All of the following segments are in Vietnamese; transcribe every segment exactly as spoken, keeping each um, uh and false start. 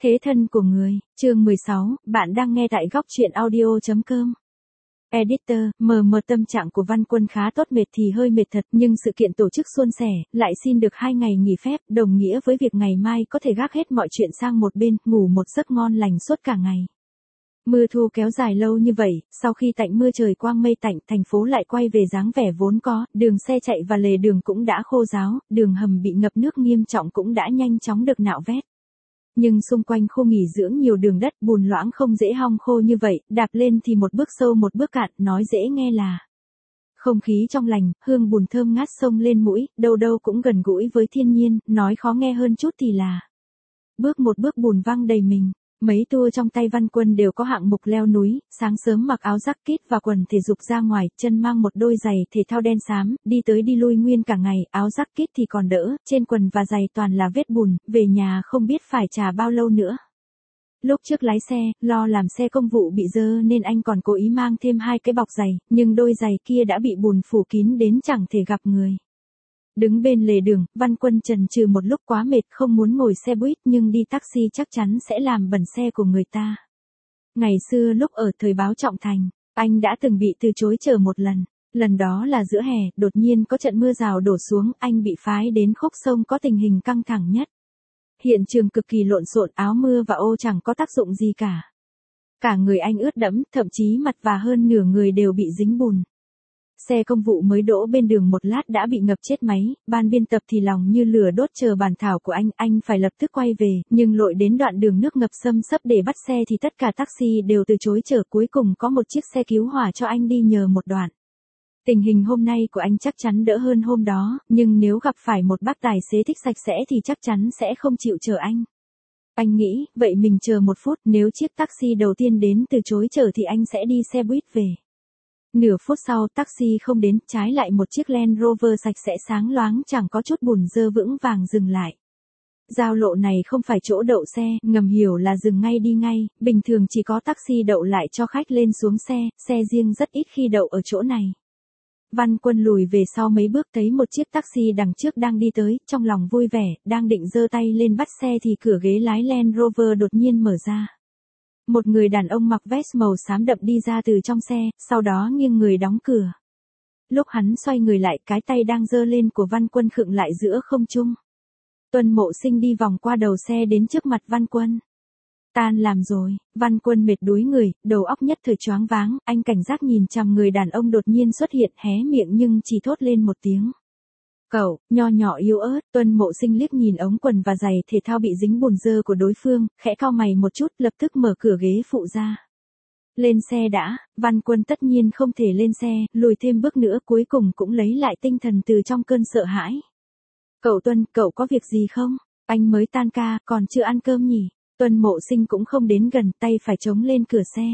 Thế thân của người, chương mười sáu, bạn đang nghe tại góc truyện audio chấm com. Editor, mờ mờ tâm trạng của Văn Quân khá tốt, mệt thì hơi mệt thật, nhưng sự kiện tổ chức suôn sẻ, lại xin được hai ngày nghỉ phép, đồng nghĩa với việc ngày mai có thể gác hết mọi chuyện sang một bên, ngủ một giấc ngon lành suốt cả ngày. Mưa thu kéo dài lâu như vậy, sau khi tạnh mưa trời quang mây tạnh, thành phố lại quay về dáng vẻ vốn có, đường xe chạy và lề đường cũng đã khô ráo, đường hầm bị ngập nước nghiêm trọng cũng đã nhanh chóng được nạo vét. Nhưng xung quanh khu nghỉ dưỡng nhiều đường đất bùn loãng không dễ hong khô như vậy, đạp lên thì một bước sâu một bước cạn, nói dễ nghe là không khí trong lành, hương bùn thơm ngát xông lên mũi, đâu đâu cũng gần gũi với thiên nhiên, nói khó nghe hơn chút thì là bước một bước bùn văng đầy mình. Mấy tour trong tay Văn Quân đều có hạng mục leo núi, sáng sớm mặc áo jacket và quần thể dục ra ngoài, chân mang một đôi giày thể thao đen xám, đi tới đi lui nguyên cả ngày, áo jacket thì còn đỡ, trên quần và giày toàn là vết bùn, về nhà không biết phải trả bao lâu nữa. Lúc trước lái xe, lo làm xe công vụ bị dơ nên anh còn cố ý mang thêm hai cái bọc giày, nhưng đôi giày kia đã bị bùn phủ kín đến chẳng thể gặp người. Đứng bên lề đường, Văn Quân chần chừ một lúc, quá mệt không muốn ngồi xe buýt, nhưng đi taxi chắc chắn sẽ làm bẩn xe của người ta. Ngày xưa lúc ở thời báo Trọng Thành, anh đã từng bị từ chối chở một lần. Lần đó là giữa hè, đột nhiên có trận mưa rào đổ xuống, anh bị phái đến khúc sông có tình hình căng thẳng nhất. Hiện trường cực kỳ lộn xộn, áo mưa và ô chẳng có tác dụng gì cả. Cả người anh ướt đẫm, thậm chí mặt và hơn nửa người đều bị dính bùn. Xe công vụ mới đỗ bên đường một lát đã bị ngập chết máy, ban biên tập thì lòng như lửa đốt chờ bản thảo của anh, anh phải lập tức quay về, nhưng lội đến đoạn đường nước ngập xâm xấp để bắt xe thì tất cả taxi đều từ chối chở, cuối cùng có một chiếc xe cứu hỏa cho anh đi nhờ một đoạn. Tình hình hôm nay của anh chắc chắn đỡ hơn hôm đó, nhưng nếu gặp phải một bác tài xế thích sạch sẽ thì chắc chắn sẽ không chịu chở anh. Anh nghĩ, vậy mình chờ một phút, nếu chiếc taxi đầu tiên đến từ chối chở thì anh sẽ đi xe buýt về. Nửa phút sau taxi không đến, trái lại một chiếc Land Rover sạch sẽ sáng loáng chẳng có chút bùn dơ vững vàng dừng lại. Giao lộ này không phải chỗ đậu xe, ngầm hiểu là dừng ngay đi ngay, bình thường chỉ có taxi đậu lại cho khách lên xuống xe, xe riêng rất ít khi đậu ở chỗ này. Văn Quân lùi về sau mấy bước thấy một chiếc taxi đằng trước đang đi tới, trong lòng vui vẻ, đang định giơ tay lên bắt xe thì cửa ghế lái Land Rover đột nhiên mở ra. Một người đàn ông mặc vest màu xám đậm đi ra từ trong xe, sau đó nghiêng người đóng cửa. Lúc hắn xoay người lại, cái tay đang giơ lên của Văn Quân khựng lại giữa không trung. Tuân Mộ Sinh đi vòng qua đầu xe đến trước mặt Văn Quân. Tan làm rồi, Văn Quân mệt đuối người, đầu óc nhất thời choáng váng, anh cảnh giác nhìn chằm người đàn ông đột nhiên xuất hiện, hé miệng nhưng chỉ thốt lên một tiếng. Cậu, nho nhỏ yếu ớt. Tuân Mộ Sinh liếc nhìn ống quần và giày thể thao bị dính bùn dơ của đối phương, khẽ cau mày một chút, lập tức mở cửa ghế phụ ra. Lên xe đã. Văn Quân tất nhiên không thể lên xe, lùi thêm bước nữa, cuối cùng cũng lấy lại tinh thần từ trong cơn sợ hãi. Cậu Tuân, cậu có việc gì không? Anh mới tan ca, còn chưa ăn cơm nhỉ? Tuân Mộ Sinh cũng không đến gần, tay phải chống lên cửa xe.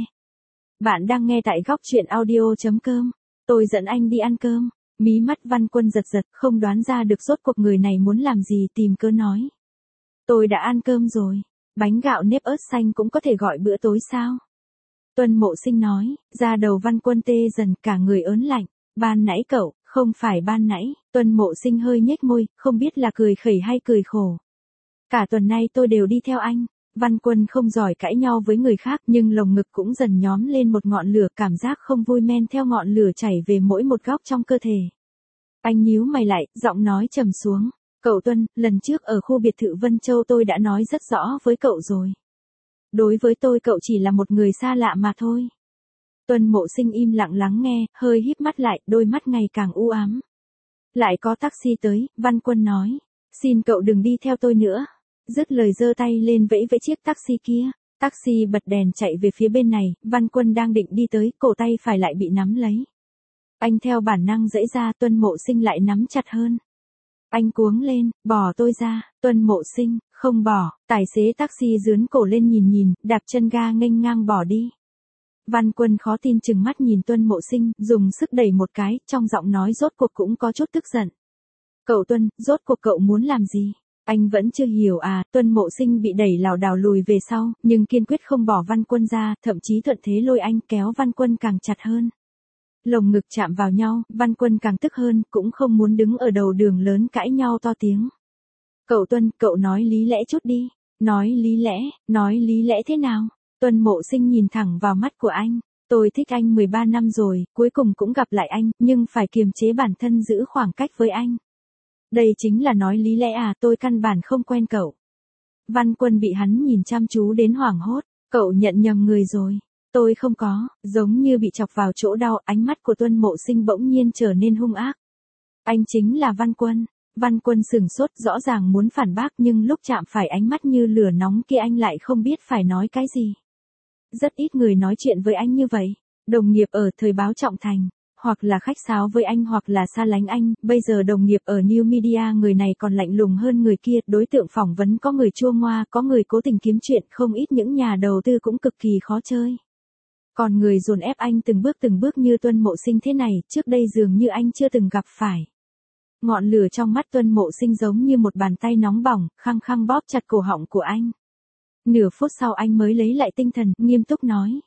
Bạn đang nghe tại góc truyện audio chấm com. Tôi dẫn anh đi ăn cơm. Mí mắt Văn Quân giật giật, không đoán ra được rốt cuộc người này muốn làm gì, tìm cớ nói. Tôi đã ăn cơm rồi, bánh gạo nếp ớt xanh cũng có thể gọi bữa tối sao? Tuân Mộ Sinh nói, da đầu Văn Quân tê dần, cả người ớn lạnh. Ban nãy cậu, không phải ban nãy. Tuân Mộ Sinh hơi nhếch môi, không biết là cười khẩy hay cười khổ. Cả tuần nay tôi đều đi theo anh. Văn Quân không giỏi cãi nhau với người khác, nhưng lồng ngực cũng dần nhóm lên một ngọn lửa, cảm giác không vui men theo ngọn lửa chảy về mỗi một góc trong cơ thể. Anh nhíu mày lại, giọng nói trầm xuống. Cậu Tuân, lần trước ở khu biệt thự Vân Châu tôi đã nói rất rõ với cậu rồi. Đối với tôi cậu chỉ là một người xa lạ mà thôi. Tuân Mộ Sinh im lặng lắng nghe, hơi híp mắt lại, đôi mắt ngày càng u ám. Lại có taxi tới, Văn Quân nói. Xin cậu đừng đi theo tôi nữa. Dứt lời giơ tay lên vẫy vẫy chiếc taxi kia. Taxi bật đèn chạy về phía bên này, Văn Quân đang định đi tới, cổ tay phải lại bị nắm lấy. Anh theo bản năng giãy ra, Tuân Mộ Sinh lại nắm chặt hơn. Anh cuống lên, bỏ tôi ra. Tuân Mộ Sinh, không bỏ. Tài xế taxi giướn cổ lên nhìn nhìn, đạp chân ga nghênh ngang bỏ đi. Văn Quân khó tin chừng mắt nhìn Tuân Mộ Sinh, dùng sức đẩy một cái, trong giọng nói rốt cuộc cũng có chút tức giận. Cậu Tuân, rốt cuộc cậu muốn làm gì? Anh vẫn chưa hiểu à? Tuân Mộ Sinh bị đẩy lảo đảo lùi về sau, nhưng kiên quyết không bỏ Văn Quân ra, thậm chí thuận thế lôi anh, kéo Văn Quân càng chặt hơn. Lồng ngực chạm vào nhau, Văn Quân càng tức hơn, cũng không muốn đứng ở đầu đường lớn cãi nhau to tiếng. Cậu Tuân, cậu nói lý lẽ chút đi. Nói lý lẽ, nói lý lẽ thế nào? Tuân Mộ Sinh nhìn thẳng vào mắt của anh. Tôi thích anh mười ba năm rồi, cuối cùng cũng gặp lại anh, nhưng phải kiềm chế bản thân giữ khoảng cách với anh. Đây chính là nói lý lẽ à, tôi căn bản không quen cậu. Văn Quân bị hắn nhìn chăm chú đến hoảng hốt, cậu nhận nhầm người rồi. Tôi không có, giống như bị chọc vào chỗ đau, ánh mắt của Tuân Mộ Sinh bỗng nhiên trở nên hung ác. Anh chính là Văn Quân. Văn Quân sửng sốt, rõ ràng muốn phản bác nhưng lúc chạm phải ánh mắt như lửa nóng kia anh lại không biết phải nói cái gì. Rất ít người nói chuyện với anh như vậy. Đồng nghiệp ở thời báo Trọng Thành, hoặc là khách sáo với anh hoặc là xa lánh anh, bây giờ đồng nghiệp ở New Media người này còn lạnh lùng hơn người kia, đối tượng phỏng vấn có người chua ngoa, có người cố tình kiếm chuyện, không ít những nhà đầu tư cũng cực kỳ khó chơi. Còn người dồn ép anh từng bước từng bước như Tuân Mộ Sinh thế này, trước đây dường như anh chưa từng gặp phải. Ngọn lửa trong mắt Tuân Mộ Sinh giống như một bàn tay nóng bỏng, khăng khăng bóp chặt cổ họng của anh. Nửa phút sau anh mới lấy lại tinh thần, nghiêm túc nói.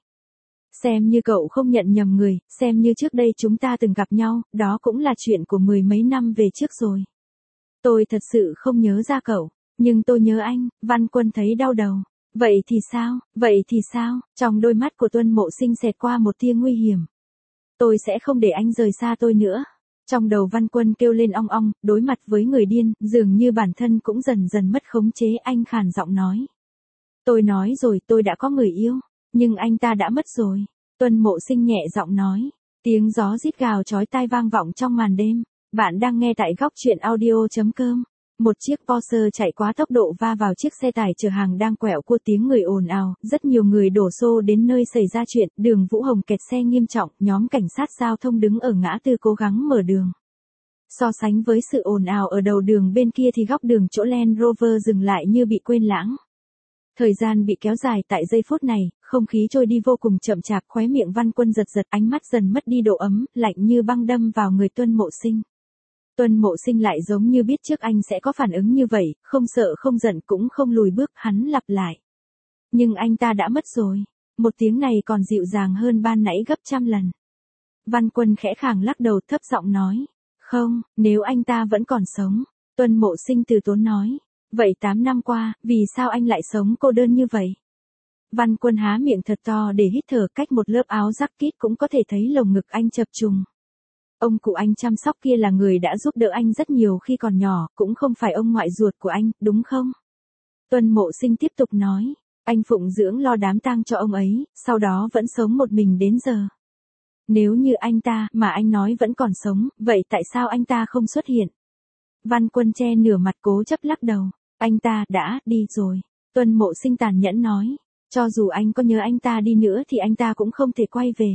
Xem như cậu không nhận nhầm người, xem như trước đây chúng ta từng gặp nhau, đó cũng là chuyện của mười mấy năm về trước rồi. Tôi thật sự không nhớ ra cậu, nhưng tôi nhớ anh. Văn Quân thấy đau đầu. Vậy thì sao, vậy thì sao, trong đôi mắt của Tuân Mộ Sinh xẹt qua một tia nguy hiểm. Tôi sẽ không để anh rời xa tôi nữa. Trong đầu Văn Quân kêu lên ong ong, đối mặt với người điên, dường như bản thân cũng dần dần mất khống chế, anh khàn giọng nói. Tôi nói rồi, tôi đã có người yêu, nhưng anh ta đã mất rồi. Tuân Mộ Sinh nhẹ giọng nói, tiếng gió rít gào chói tai vang vọng trong màn đêm. Bạn đang nghe tại góc truyện audio chấm com. Một chiếc Porsche chạy quá tốc độ va vào chiếc xe tải chở hàng đang quẹo cua, tiếng người ồn ào, rất nhiều người đổ xô đến nơi xảy ra chuyện, đường Vũ Hồng kẹt xe nghiêm trọng, nhóm cảnh sát giao thông đứng ở ngã tư cố gắng mở đường. So sánh với sự ồn ào ở đầu đường bên kia thì góc đường chỗ Land Rover dừng lại như bị quên lãng. Thời gian bị kéo dài tại giây phút này, không khí trôi đi vô cùng chậm chạp, khóe miệng Văn Quân giật giật, ánh mắt dần mất đi độ ấm, lạnh như băng đâm vào người Tuân Mộ Sinh. Tuân Mộ Sinh lại giống như biết trước anh sẽ có phản ứng như vậy, không sợ không giận cũng không lùi bước, hắn lặp lại. Nhưng anh ta đã mất rồi. Một tiếng này còn dịu dàng hơn ban nãy gấp trăm lần. Văn Quân khẽ khàng lắc đầu, thấp giọng nói. Không, nếu anh ta vẫn còn sống. Tuân Mộ Sinh từ tốn nói. Vậy tám năm qua, vì sao anh lại sống cô đơn như vậy? Văn Quân há miệng thật to để hít thở, cách một lớp áo jacket cũng có thể thấy lồng ngực anh chập trùng. Ông cụ anh chăm sóc kia là người đã giúp đỡ anh rất nhiều khi còn nhỏ, cũng không phải ông ngoại ruột của anh, đúng không? Tuân Mộ Sinh tiếp tục nói, anh phụng dưỡng lo đám tang cho ông ấy, sau đó vẫn sống một mình đến giờ. Nếu như anh ta, mà anh nói vẫn còn sống, vậy tại sao anh ta không xuất hiện? Văn Quân che nửa mặt cố chấp lắc đầu, anh ta đã đi rồi. Tuân Mộ Sinh tàn nhẫn nói, cho dù anh có nhớ anh ta đi nữa thì anh ta cũng không thể quay về.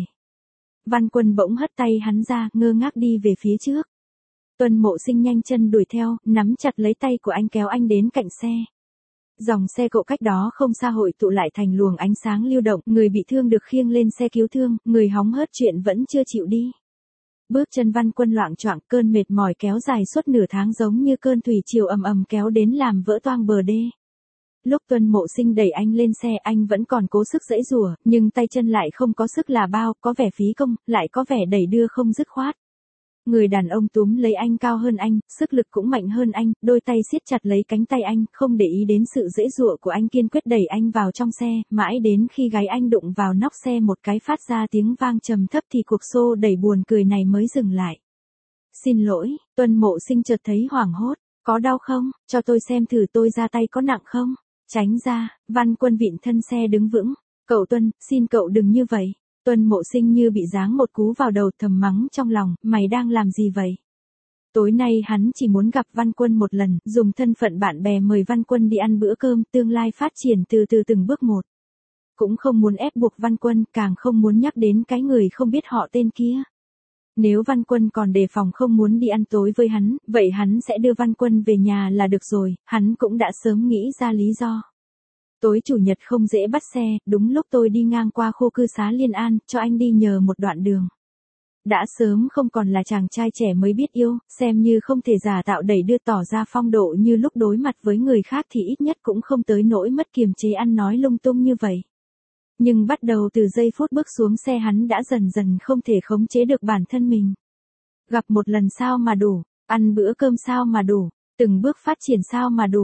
Văn Quân bỗng hất tay hắn ra, ngơ ngác đi về phía trước. Tuân Mộ Sinh nhanh chân đuổi theo, nắm chặt lấy tay của anh kéo anh đến cạnh xe. Dòng xe cộ cách đó không xa hội tụ lại thành luồng ánh sáng lưu động, người bị thương được khiêng lên xe cứu thương, người hóng hớt chuyện vẫn chưa chịu đi. Bước chân Văn Quân loạng choạng, cơn mệt mỏi kéo dài suốt nửa tháng giống như cơn thủy triều ầm ầm kéo đến làm vỡ toang bờ đê. Lúc Tuân Mộ Sinh đẩy anh lên xe, anh vẫn còn cố sức giãy giụa, nhưng tay chân lại không có sức là bao, có vẻ phí công, lại có vẻ đẩy đưa không dứt khoát. Người đàn ông túm lấy anh cao hơn anh, sức lực cũng mạnh hơn anh, đôi tay siết chặt lấy cánh tay anh, không để ý đến sự giãy giụa của anh, kiên quyết đẩy anh vào trong xe, mãi đến khi gáy anh đụng vào nóc xe một cái phát ra tiếng vang trầm thấp thì cuộc xô đẩy buồn cười này mới dừng lại. Xin lỗi, Tuân Mộ Sinh chợt thấy hoảng hốt, có đau không, cho tôi xem thử tôi ra tay có nặng không? Tránh ra, Văn Quân vịn thân xe đứng vững. Cậu Tuân, xin cậu đừng như vậy. Tuân Mộ Sinh như bị giáng một cú vào đầu, thầm mắng trong lòng, mày đang làm gì vậy? Tối nay hắn chỉ muốn gặp Văn Quân một lần, dùng thân phận bạn bè mời Văn Quân đi ăn bữa cơm, tương lai phát triển từ từ từng bước một. Cũng không muốn ép buộc Văn Quân, càng không muốn nhắc đến cái người không biết họ tên kia. Nếu Văn Quân còn đề phòng không muốn đi ăn tối với hắn, vậy hắn sẽ đưa Văn Quân về nhà là được rồi, hắn cũng đã sớm nghĩ ra lý do. Tối chủ nhật không dễ bắt xe, đúng lúc tôi đi ngang qua khu cư xá Liên An, cho anh đi nhờ một đoạn đường. Đã sớm không còn là chàng trai trẻ mới biết yêu, xem như không thể giả tạo đẩy đưa tỏ ra phong độ như lúc đối mặt với người khác thì ít nhất cũng không tới nỗi mất kiềm chế ăn nói lung tung như vậy. Nhưng bắt đầu từ giây phút bước xuống xe hắn đã dần dần không thể khống chế được bản thân mình. Gặp một lần sao mà đủ, ăn bữa cơm sao mà đủ, từng bước phát triển sao mà đủ.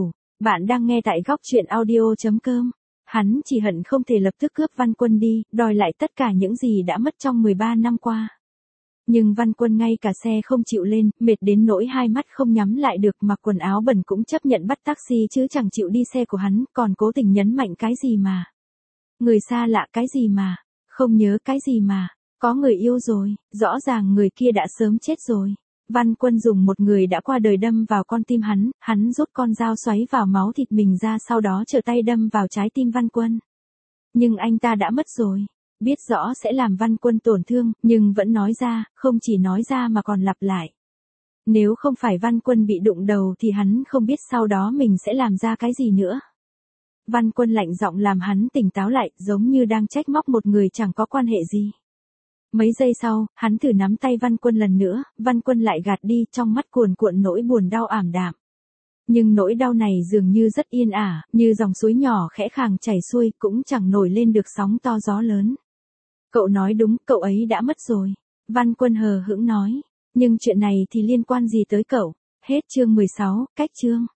Bạn đang nghe tại góc chuyện audio.com. Hắn chỉ hận không thể lập tức cướp Văn Quân đi, đòi lại tất cả những gì đã mất trong mười ba năm qua. Nhưng Văn Quân ngay cả xe không chịu lên, mệt đến nỗi hai mắt không nhắm lại được, mặc quần áo bẩn cũng chấp nhận bắt taxi chứ chẳng chịu đi xe của hắn, còn cố tình nhấn mạnh cái gì mà. Người xa lạ cái gì mà, không nhớ cái gì mà, có người yêu rồi, rõ ràng người kia đã sớm chết rồi. Văn Quân dùng một người đã qua đời đâm vào con tim hắn, hắn rút con dao xoáy vào máu thịt mình ra, sau đó trở tay đâm vào trái tim Văn Quân. Nhưng anh ta đã mất rồi. Biết rõ sẽ làm Văn Quân tổn thương, nhưng vẫn nói ra, không chỉ nói ra mà còn lặp lại. Nếu không phải Văn Quân bị đụng đầu thì hắn không biết sau đó mình sẽ làm ra cái gì nữa. Văn Quân lạnh giọng làm hắn tỉnh táo lại, giống như đang trách móc một người chẳng có quan hệ gì. Mấy giây sau, hắn thử nắm tay Văn Quân lần nữa, Văn Quân lại gạt đi, trong mắt cuồn cuộn nỗi buồn đau ảm đạm. Nhưng nỗi đau này dường như rất yên ả, như dòng suối nhỏ khẽ khàng chảy xuôi, cũng chẳng nổi lên được sóng to gió lớn. Cậu nói đúng, cậu ấy đã mất rồi. Văn Quân hờ hững nói. Nhưng chuyện này thì liên quan gì tới cậu? Hết chương mười sáu, cách chương.